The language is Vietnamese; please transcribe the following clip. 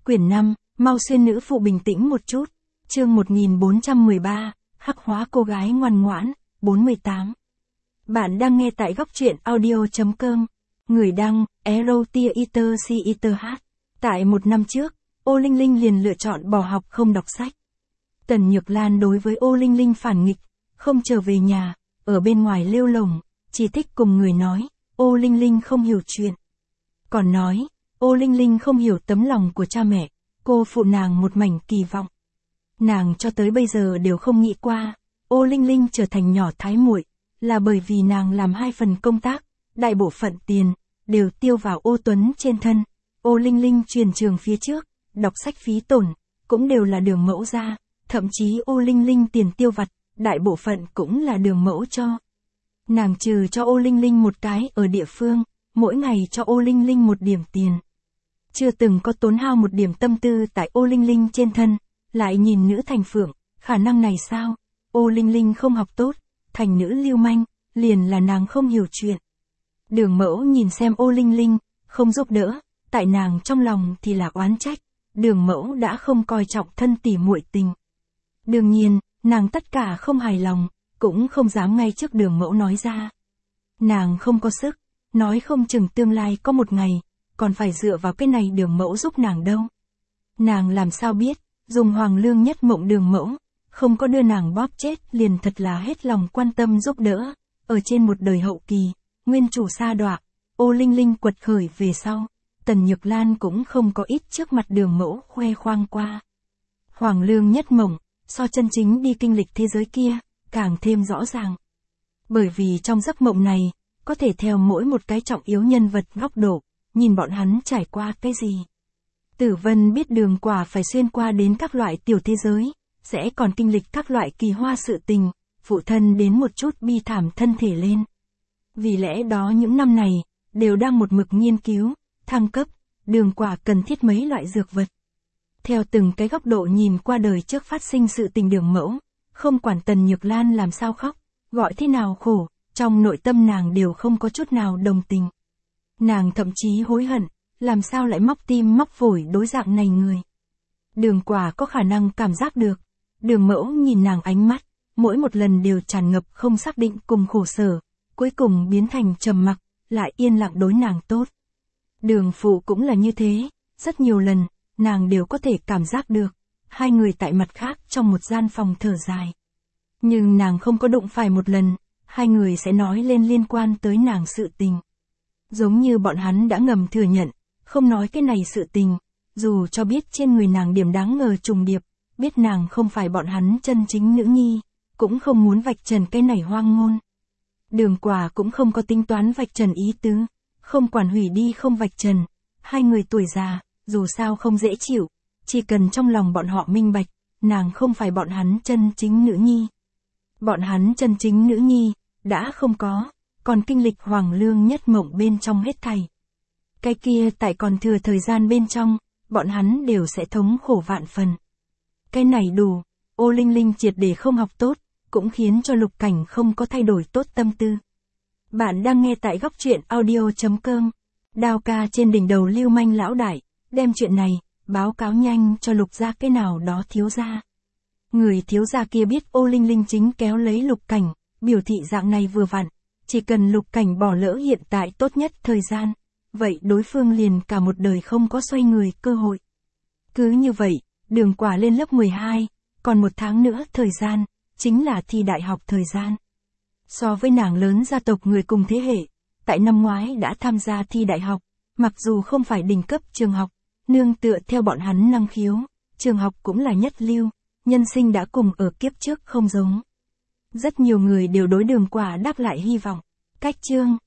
Quyển 5, mau xuyên nữ phụ bình tĩnh một chút. Chương 1413, khắc hóa cô gái ngoan ngoãn, 48. Bạn đang nghe tại góc truyện audio.com. Người đăng, Erotiater. Tại một năm trước, Ô Linh Linh liền lựa chọn bỏ học không đọc sách. Tần Nhược Lan đối với Ô Linh Linh phản nghịch, không trở về nhà, ở bên ngoài lêu lổng, chỉ thích cùng người nói, Ô Linh Linh không hiểu chuyện. Còn nói, Ô Linh Linh không hiểu tấm lòng của cha mẹ, cô phụ nàng một mảnh kỳ vọng. Nàng cho tới bây giờ đều không nghĩ qua, Ô Linh Linh trở thành nhỏ thái muội, là bởi vì nàng làm 2 phần công tác, đại bộ phận tiền, đều tiêu vào Ô Tuấn trên thân. Ô Linh Linh truyền trường phía trước, đọc sách phí tổn, cũng đều là Đường Mẫu ra, thậm chí Ô Linh Linh tiền tiêu vặt, đại bộ phận cũng là Đường Mẫu cho. Nàng trừ cho Ô Linh Linh một cái ở địa phương, mỗi ngày cho Ô Linh Linh một điểm tiền. Chưa từng có tốn hao một điểm tâm tư tại Ô Linh Linh trên thân, lại nhìn nữ thành phượng, khả năng này sao? Ô Linh Linh không học tốt, thành nữ lưu manh, liền là nàng không hiểu chuyện. Đường Mẫu nhìn xem Ô Linh Linh, không giúp đỡ, tại nàng trong lòng thì là oán trách, Đường Mẫu đã không coi trọng thân tỉ muội tình. Đương nhiên, nàng tất cả không hài lòng, cũng không dám ngay trước Đường Mẫu nói ra. Nàng không có sức, nói không chừng tương lai có một ngày, còn phải dựa vào cái này Đường Mẫu giúp nàng đâu. Nàng làm sao biết, dùng Hoàng Lương Nhất Mộng Đường Mẫu, không có đưa nàng bóp chết liền thật là hết lòng quan tâm giúp đỡ. Ở trên một đời hậu kỳ, nguyên chủ sa đọa, Ô Linh Linh quật khởi về sau, Tần Nhược Lan cũng không có ít trước mặt Đường Mẫu khoe khoang qua. Hoàng Lương Nhất Mộng, so chân chính đi kinh lịch thế giới kia, càng thêm rõ ràng. Bởi vì trong giấc mộng này, có thể theo mỗi một cái trọng yếu nhân vật góc độ, nhìn bọn hắn trải qua cái gì. Tử Vân biết Đường Quả phải xuyên qua đến các loại tiểu thế giới, sẽ còn kinh lịch các loại kỳ hoa sự tình, phụ thân đến một chút bi thảm thân thể lên. Vì lẽ đó những năm này, đều đang một mực nghiên cứu, thăng cấp, Đường Quả cần thiết mấy loại dược vật. Theo từng cái góc độ nhìn qua đời trước phát sinh sự tình Đường Mẫu, không quản Tần Nhược Lan làm sao khóc, gọi thế nào khổ, trong nội tâm nàng đều không có chút nào đồng tình. Nàng thậm chí hối hận, làm sao lại móc tim móc phổi đối dạng này người. Đường Quả có khả năng cảm giác được, Đường Mẫu nhìn nàng ánh mắt, mỗi một lần đều tràn ngập không xác định cùng khổ sở, cuối cùng biến thành trầm mặc, lại yên lặng đối nàng tốt. Đường Phụ cũng là như thế, rất nhiều lần, nàng đều có thể cảm giác được, hai người tại mặt khác trong một gian phòng thở dài. Nhưng nàng không có đụng phải một lần, hai người sẽ nói lên liên quan tới nàng sự tình. Giống như bọn hắn đã ngầm thừa nhận, không nói cái này sự tình, dù cho biết trên người nàng điểm đáng ngờ trùng điệp, biết nàng không phải bọn hắn chân chính nữ nhi, cũng không muốn vạch trần cái này hoang ngôn. Đường Quả cũng không có tính toán vạch trần ý tứ, không quản hủy đi không vạch trần, hai người tuổi già, dù sao không dễ chịu, chỉ cần trong lòng bọn họ minh bạch, nàng không phải bọn hắn chân chính nữ nhi. Bọn hắn chân chính nữ nhi, đã không có, còn kinh lịch Hoàng Lương Nhất Mộng bên trong hết thảy. Cái kia tại còn thừa thời gian bên trong, bọn hắn đều sẽ thống khổ vạn phần. Cái này đủ, Ô Linh Linh triệt để không học tốt, cũng khiến cho Lục Cảnh không có thay đổi tốt tâm tư. Bạn đang nghe tại góc truyện audio.com. Đao ca trên đỉnh đầu lưu manh lão đại, đem chuyện này, báo cáo nhanh cho Lục gia cái nào đó thiếu gia. Người thiếu gia kia biết Ô Linh Linh chính kéo lấy Lục Cảnh, biểu thị dạng này vừa vặn, chỉ cần Lục Cảnh bỏ lỡ hiện tại tốt nhất thời gian, vậy đối phương liền cả một đời không có xoay người cơ hội. Cứ như vậy, Đường Quả lên lớp 12, còn 1 tháng nữa thời gian, chính là thi đại học thời gian. So với nàng lớn gia tộc người cùng thế hệ, tại năm ngoái đã tham gia thi đại học, mặc dù không phải đỉnh cấp trường học, nương tựa theo bọn hắn năng khiếu, trường học cũng là nhất lưu, nhân sinh đã cùng ở kiếp trước không giống. Rất nhiều người đều đối Đường Quả đáp lại hy vọng. Cách chương